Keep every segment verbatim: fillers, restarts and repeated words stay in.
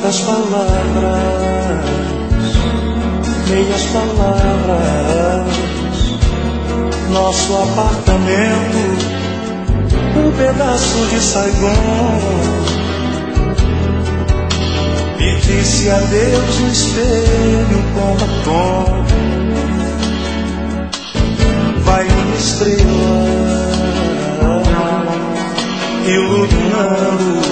Tantas palavras, meias palavras, nosso apartamento, um pedaço de Saigon. Me disse adeus no espelho com batom. Vai uma estrela iluminando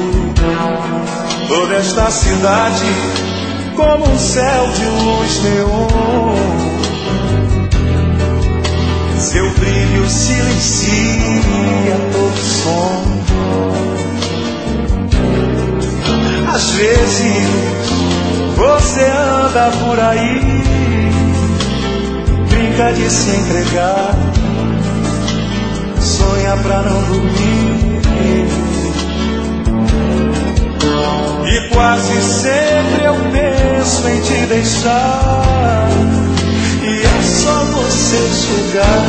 toda esta cidade como um céu de luz neon. Seu brilho silencia todo som. Às vezes você anda por aí, brinca de se entregar, sonha pra não dormir. E quase sempre eu penso em te deixar, e é só você chegar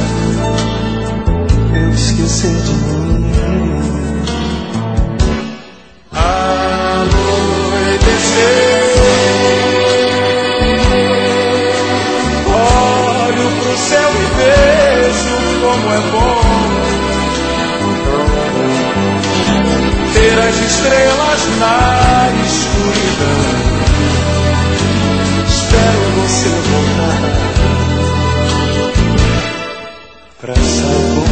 pra eu esquecer de mim. Anoitecer, olho pro céu e vejo como é bom ter as estrelas na escuridão. Espero você voltar pra Saigon.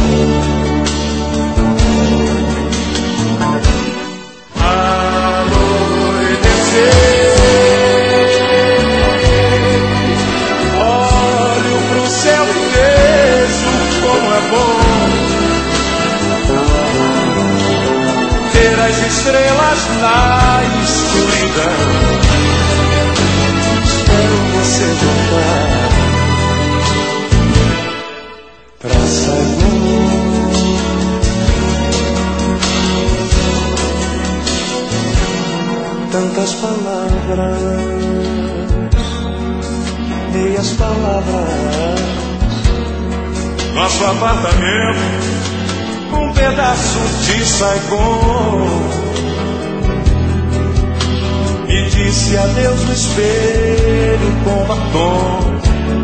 Anoitecer, olho pro céu e vejo como é bom ter as estrelas na escuridão. Espero você voltar pra Saigon. Tantas palavras, meias palavras, nosso apartamento, um pedaço de Saigon. Me disse adeus no espelho com batom.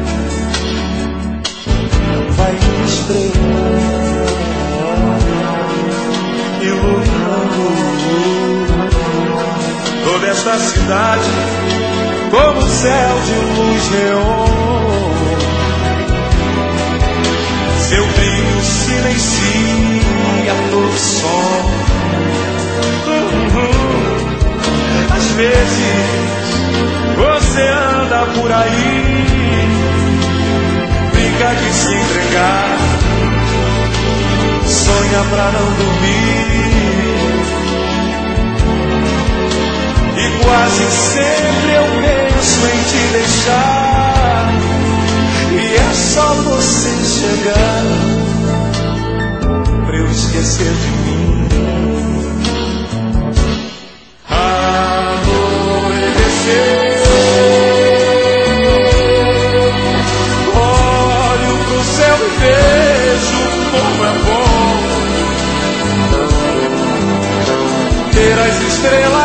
Vai uma estrela iluminando toda esta cidade como céu de luz neon. Seu brilho silencia todo som. Uhum. Às vezes você anda por aí, brinca de se entregar, sonha pra não dormir. E quase sempre eu penso em te deixar, e é só você chegar pra eu esquecer de mim. Anoitecer, olho pro céu e vejo como é bom ter as estrelas